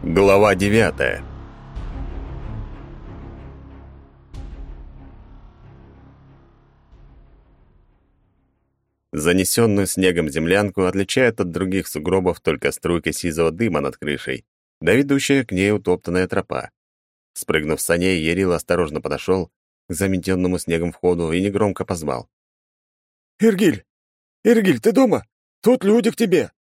Глава 9. Занесенную снегом землянку отличает от других сугробов только струйка сизого дыма над крышей, да ведущая к ней утоптанная тропа. Спрыгнув с саней, Ярил осторожно подошел к заметенному снегом входу и негромко позвал. «Иргиль! Иргиль, ты дома? Тут люди к тебе!»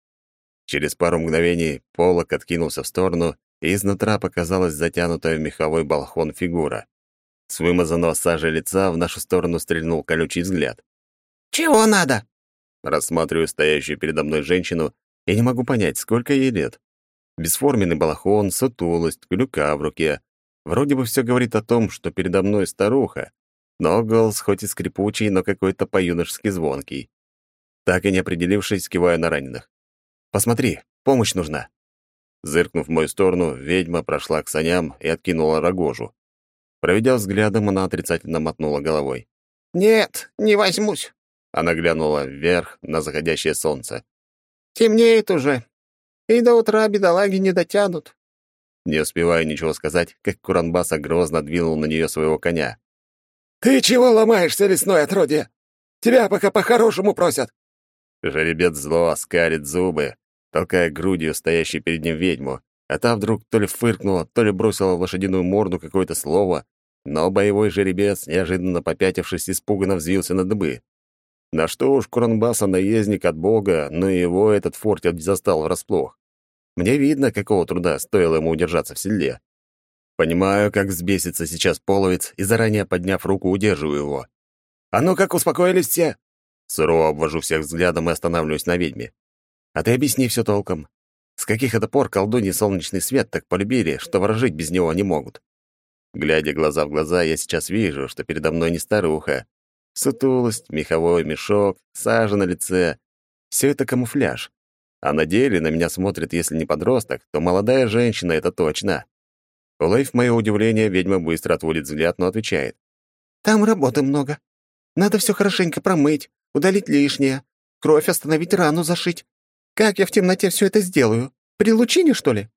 Через пару мгновений полог откинулся в сторону, и изнутра показалась затянутая в меховой балахон фигура. С вымазанного сажей лица в нашу сторону стрельнул колючий взгляд. «Чего надо?» Рассматриваю стоящую передо мной женщину и не могу понять, сколько ей лет. Бесформенный балахон, сутулость, клюка в руке. Вроде бы все говорит о том, что передо мной старуха, но голос хоть и скрипучий, но какой-то по-юношески звонкий. Так и не определившись, киваю на раненых. «Посмотри, помощь нужна». Зыркнув в мою сторону, ведьма прошла к саням и откинула рогожу. Проведя взглядом, она отрицательно мотнула головой. «Нет, не возьмусь». Она глянула вверх на заходящее солнце. «Темнеет уже, и до утра бедолаги не дотянут». Не успевая ничего сказать, как Куранбаса грозно двинул на нее своего коня. «Ты чего ломаешься, лесное отродье? Тебя пока по-хорошему просят!» Жеребец зло скалит зубы, толкая грудью стоящей перед ним ведьму, а та вдруг то ли фыркнула, то ли бросила в лошадиную морду какое-то слово, но боевой жеребец, неожиданно попятившись, испуганно взвился на дыбы. На что уж Куранбаса наездник от бога, но и его этот фортель застал врасплох. Мне видно, какого труда стоило ему удержаться в седле. Понимаю, как взбесится сейчас половец, и заранее подняв руку, удерживаю его. «А ну как, успокоились все?» Сурово обвожу всех взглядом и останавливаюсь на ведьме. «А ты объясни все толком. С каких это пор колдуньи солнечный свет так полюбили, что ворожить без него не могут?» Глядя глаза в глаза, я сейчас вижу, что передо мной не старуха. Сутулость, меховой мешок, сажа на лице — все это камуфляж. А на деле на меня смотрит, если не подросток, то молодая женщина, это точно. Уловив мое удивление, ведьма быстро отводит взгляд, но отвечает. «Там работы много. Надо все хорошенько промыть, удалить лишнее, кровь остановить, рану зашить. Как я в темноте все это сделаю? При лучине, что ли?»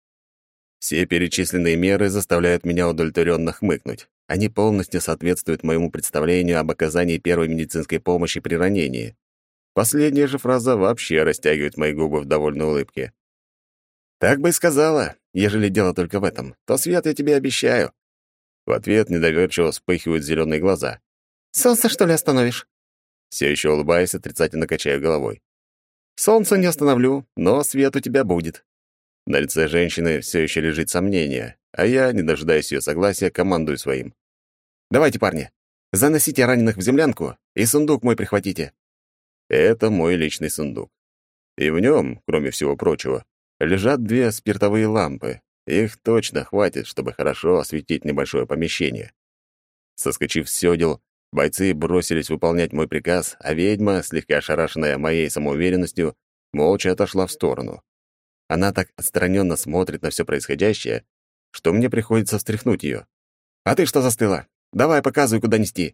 Все перечисленные меры заставляют меня удовлетворенно хмыкнуть. Они полностью соответствуют моему представлению об оказании первой медицинской помощи при ранении. Последняя же фраза вообще растягивает мои губы в довольной улыбке. «Так бы и сказала, ежели дело только в этом, то свет я тебе обещаю». В ответ недоверчиво вспыхивают зеленые глаза. «Солнце, что ли, остановишь?» Все еще улыбаясь, отрицательно качаю головой. «Солнце не остановлю, но свет у тебя будет». На лице женщины все еще лежит сомнение, а я, не дожидаясь ее согласия, командую своим. «Давайте, парни, заносите раненых в землянку и сундук мой прихватите». Это мой личный сундук. И в нем, кроме всего прочего, лежат 2 спиртовые лампы. Их точно хватит, чтобы хорошо осветить небольшое помещение. Соскочив с сёдел, бойцы бросились выполнять мой приказ, а ведьма, слегка ошарашенная моей самоуверенностью, молча отошла в сторону. Она так отстраненно смотрит на все происходящее, что мне приходится встряхнуть ее. «А ты что застыла? Давай, показывай, куда нести».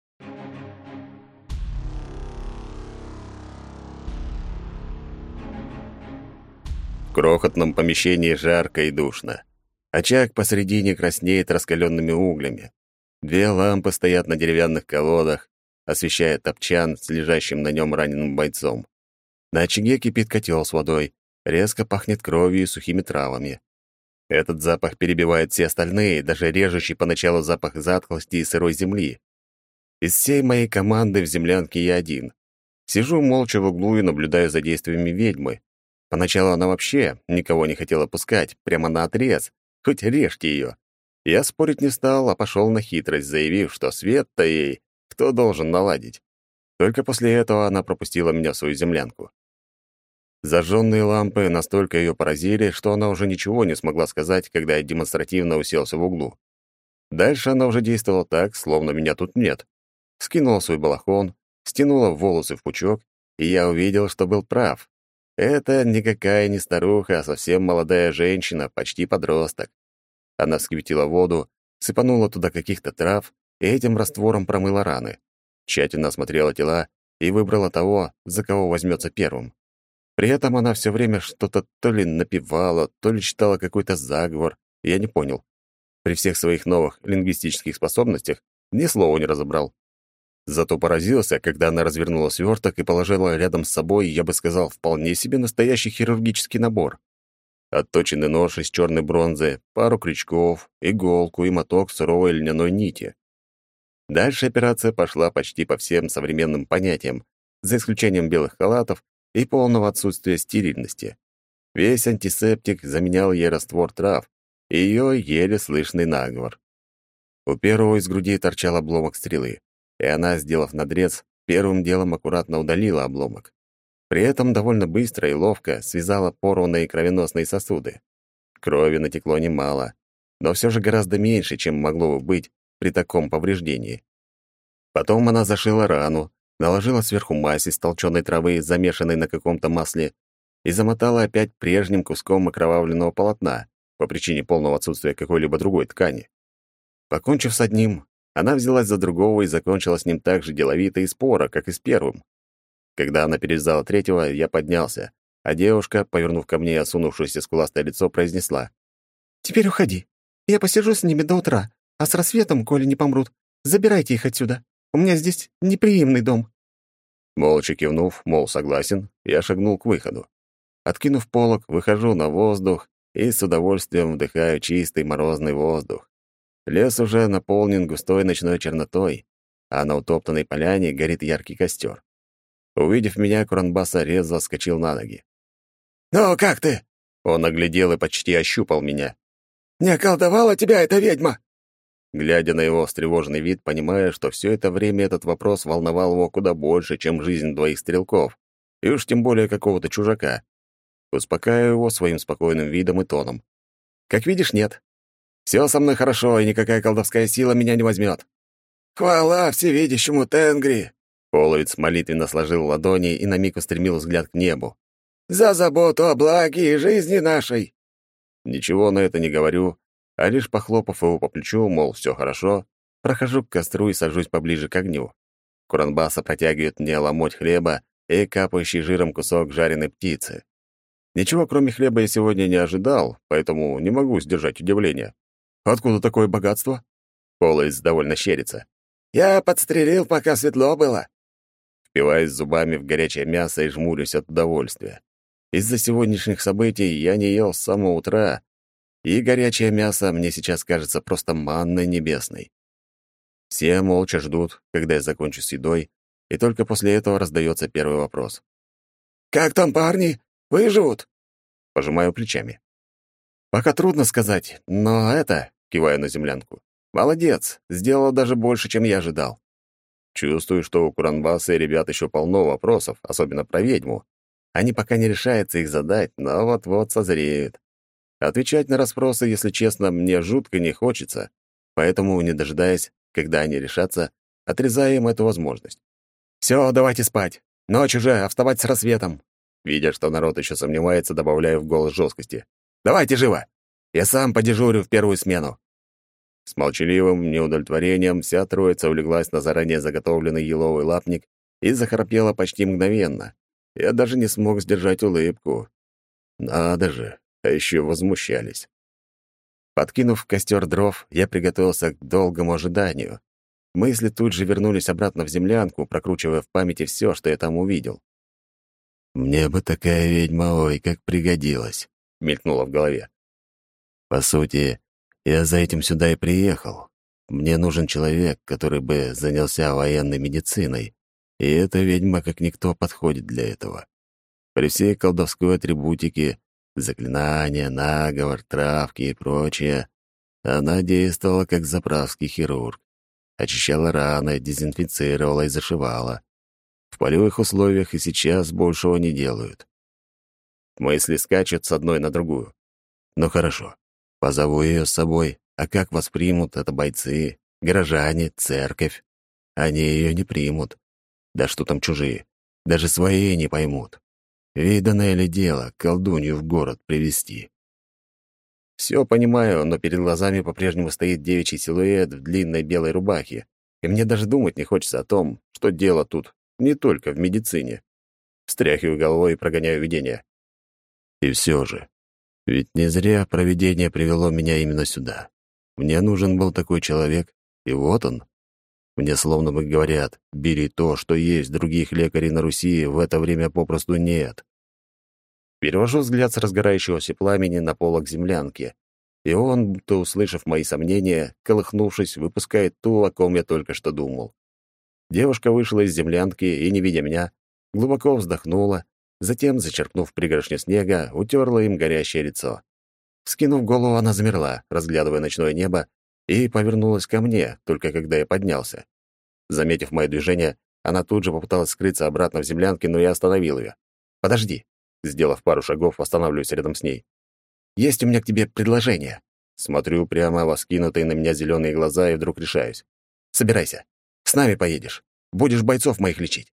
В крохотном помещении жарко и душно. Очаг посредине краснеет раскаленными углями. 2 лампы стоят на деревянных колодах, освещая топчан с лежащим на нем раненым бойцом. На очаге кипит котел с водой, резко пахнет кровью и сухими травами. Этот запах перебивает все остальные, даже режущий поначалу запах затхлости и сырой земли. Из всей моей команды в землянке я один. Сижу молча в углу и наблюдаю за действиями ведьмы. Поначалу она вообще никого не хотела пускать, прямо наотрез, хоть режьте ее. Я спорить не стал, а пошел на хитрость, заявив, что свет-то ей кто должен наладить. Только после этого она пропустила меня в свою землянку. Зажженные лампы настолько ее поразили, что она уже ничего не смогла сказать, когда я демонстративно уселся в углу. Дальше она уже действовала так, словно меня тут нет. Скинула свой балахон, стянула волосы в пучок, и я увидел, что был прав. Это никакая не старуха, а совсем молодая женщина, почти подросток. Она вскипятила воду, сыпанула туда каких-то трав и этим раствором промыла раны. Тщательно осмотрела тела и выбрала того, за кого возьмется первым. При этом она все время что-то то ли напевала, то ли читала какой-то заговор. Я не понял. При всех своих новых лингвистических способностях ни слова не разобрал. Зато поразился, когда она развернула сверток и положила рядом с собой, я бы сказал, вполне себе настоящий хирургический набор. Отточенный нож из черной бронзы, пару крючков, иголку и моток суровой льняной нити. Дальше операция пошла почти по всем современным понятиям, за исключением белых халатов и полного отсутствия стерильности. Весь антисептик заменял ей раствор трав и ее еле слышный наговор. У первого из груди торчал обломок стрелы, и она, сделав надрез, первым делом аккуратно удалила обломок. При этом довольно быстро и ловко связала порванные кровеносные сосуды. Крови натекло немало, но все же гораздо меньше, чем могло бы быть при таком повреждении. Потом она зашила рану, наложила сверху мазь из толченой травы, замешанной на каком-то масле, и замотала опять прежним куском окровавленного полотна по причине полного отсутствия какой-либо другой ткани. Покончив с одним, она взялась за другого и закончила с ним так же деловито и споро, как и с первым. Когда она перевязала третьего, я поднялся, а девушка, повернув ко мне осунувшееся скуластое лицо, произнесла: «Теперь уходи. Я посижу с ними до утра, а с рассветом, коли не помрут, забирайте их отсюда. У меня здесь неприимный дом». Молча кивнув, мол, согласен, я шагнул к выходу. Откинув полог, выхожу на воздух и с удовольствием вдыхаю чистый морозный воздух. Лес уже наполнен густой ночной чернотой, а на утоптанной поляне горит яркий костер. Увидев меня, Куранбаса резво вскочил на ноги. «Ну, как ты?» Он оглядел и почти ощупал меня. «Не околдовала тебя эта ведьма?» Глядя на его встревоженный вид, понимая, что все это время этот вопрос волновал его куда больше, чем жизнь двоих стрелков, и уж тем более какого-то чужака. Успокаиваю его своим спокойным видом и тоном. «Как видишь, нет. Все со мной хорошо, и никакая колдовская сила меня не возьмет». «Хвала всевидящему Тенгри!» Половец молитвенно сложил ладони и на миг устремил взгляд к небу. «За заботу о благе и жизни нашей!» Ничего на это не говорю, а лишь похлопав его по плечу, мол, все хорошо, прохожу к костру и сажусь поближе к огню. Куранбаса протягивает мне ломоть хлеба и капающий жиром кусок жареной птицы. Ничего, кроме хлеба, я сегодня не ожидал, поэтому не могу сдержать удивление. Откуда такое богатство? Половец довольно щерится. «Я подстрелил, пока светло было». Впиваюсь зубами в горячее мясо и жмурюсь от удовольствия. Из-за сегодняшних событий я не ел с самого утра, и горячее мясо мне сейчас кажется просто манной небесной. Все молча ждут, когда я закончу с едой, и только после этого раздается первый вопрос. «Как там парни? Выживут?» Пожимаю плечами. «Пока трудно сказать, но это...» — киваю на землянку. «Молодец, сделал даже больше, чем я ожидал». Чувствую, что у Куранбаса и ребят еще полно вопросов, особенно про ведьму. Они пока не решаются их задать, но вот-вот созреют. Отвечать на расспросы, если честно, мне жутко не хочется, поэтому, не дожидаясь, когда они решатся, отрезаю им эту возможность. «Все, давайте спать. Ночь уже, а вставать с рассветом». Видя, что народ еще сомневается, добавляю в голос жесткости. «Давайте живо! Я сам подежурю в первую смену». С молчаливым неудовлетворением вся троица улеглась на заранее заготовленный еловый лапник и захрапела почти мгновенно. Я даже не смог сдержать улыбку. Надо же, а еще возмущались. Подкинув в костер дров, я приготовился к долгому ожиданию. Мысли тут же вернулись обратно в землянку, прокручивая в памяти все, что я там увидел. «Мне бы такая ведьма, ой, как пригодилась», — мелькнуло в голове. «По сути, я за этим сюда и приехал. Мне нужен человек, который бы занялся военной медициной, и эта ведьма как никто подходит для этого. При всей колдовской атрибутике, заклинания, наговор, травки и прочее, она действовала как заправский хирург. Очищала раны, дезинфицировала и зашивала. В полевых условиях и сейчас большего не делают. Мысли скачут с одной на другую. Ну хорошо, позову ее с собой, а как воспримут это бойцы, горожане, церковь? Они ее не примут. Да что там чужие? Даже свои не поймут. Виданное ли дело колдунью в город привести? Все понимаю, но перед глазами по-прежнему стоит девичий силуэт в длинной белой рубахе, и мне даже думать не хочется о том, что дело тут не только в медицине. Встряхиваю головой и прогоняю видение. И все же, ведь не зря провидение привело меня именно сюда. Мне нужен был такой человек, и вот он. Мне словно бы говорят: бери то, что есть, других лекарей на Руси в это время попросту нет. Перевожу взгляд с разгорающегося пламени на полок землянки, и он, будто услышав мои сомнения, колыхнувшись, выпускает ту, о ком я только что думал. Девушка вышла из землянки и, не видя меня, глубоко вздохнула, затем, зачерпнув пригоршню снега, утерла им горящее лицо. Скинув голову, она замерла, разглядывая ночное небо, и повернулась ко мне, только когда я поднялся. Заметив мое движение, она тут же попыталась скрыться обратно в землянке, но я остановил ее. «Подожди!» Сделав пару шагов, останавливаюсь рядом с ней. «Есть у меня к тебе предложение». Смотрю прямо во вскинутые на меня зеленые глаза и вдруг решаюсь. «Собирайся. С нами поедешь. Будешь бойцов моих лечить».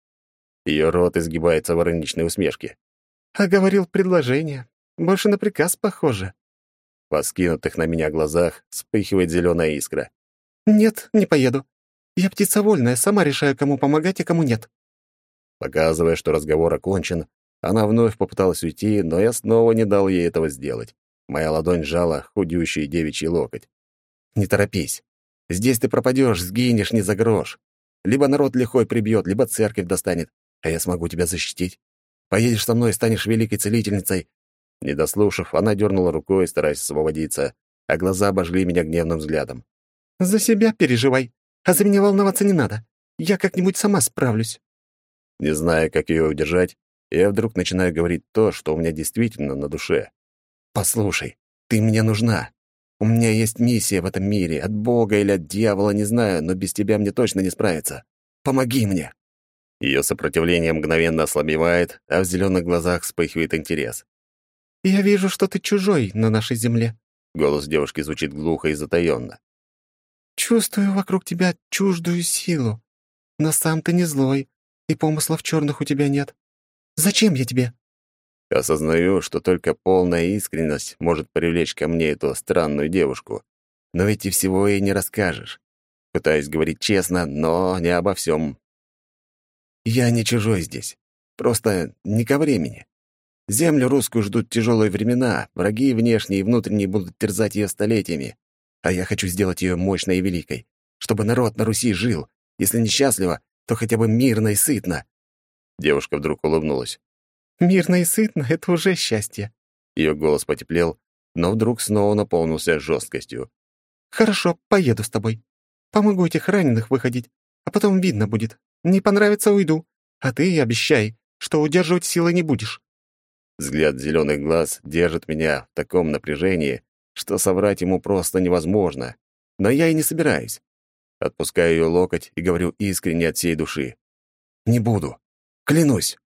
Ее рот изгибается в ироничной усмешке. А говорил предложение. Больше на приказ похоже. Во вскинутых на меня глазах вспыхивает зеленая искра. Нет, не поеду. Я птица вольная, сама решаю, кому помогать и кому нет. Показывая, что разговор окончен, она вновь попыталась уйти, но я снова не дал ей этого сделать. Моя ладонь сжала худющий девичий локоть. «Не торопись. Здесь ты пропадешь, сгинешь не за грош. Либо народ лихой прибьет, либо церковь достанет, а я смогу тебя защитить. Поедешь со мной, станешь великой целительницей». Не дослушав, она дернула рукой, стараясь освободиться, а глаза обожгли меня гневным взглядом. «За себя переживай, а за меня волноваться не надо. Я как-нибудь сама справлюсь». Не зная, как ее удержать, я вдруг начинаю говорить то, что у меня действительно на душе. «Послушай, ты мне нужна. У меня есть миссия в этом мире, от Бога или от дьявола, не знаю, но без тебя мне точно не справиться. Помоги мне!» Ее сопротивление мгновенно ослабевает, а в зеленых глазах вспыхивает интерес. «Я вижу, что ты чужой на нашей земле». Голос девушки звучит глухо и затаённо. «Чувствую вокруг тебя чуждую силу. Но сам ты не злой, и помыслов черных у тебя нет. Зачем я тебе?» Осознаю, что только полная искренность может привлечь ко мне эту странную девушку. Но ведь и всего ей не расскажешь. Пытаюсь говорить честно, но не обо всем. Я не чужой здесь. Просто не ко времени. Землю русскую ждут тяжелые времена, враги внешние и внутренние будут терзать ее столетиями. А я хочу сделать ее мощной и великой, чтобы народ на Руси жил, если не счастливо, то хотя бы мирно и сытно. Девушка вдруг улыбнулась. «Мирно и сытно — это уже счастье». Ее голос потеплел, но вдруг снова наполнился жесткостью. «Хорошо, поеду с тобой. Помогу этих раненых выходить, а потом видно будет. Не понравится — уйду. А ты обещай, что удерживать силы не будешь». Взгляд зеленых глаз держит меня в таком напряжении, что соврать ему просто невозможно. Но я и не собираюсь. Отпускаю ее локоть и говорю искренне от всей души. «Не буду. Клянусь!»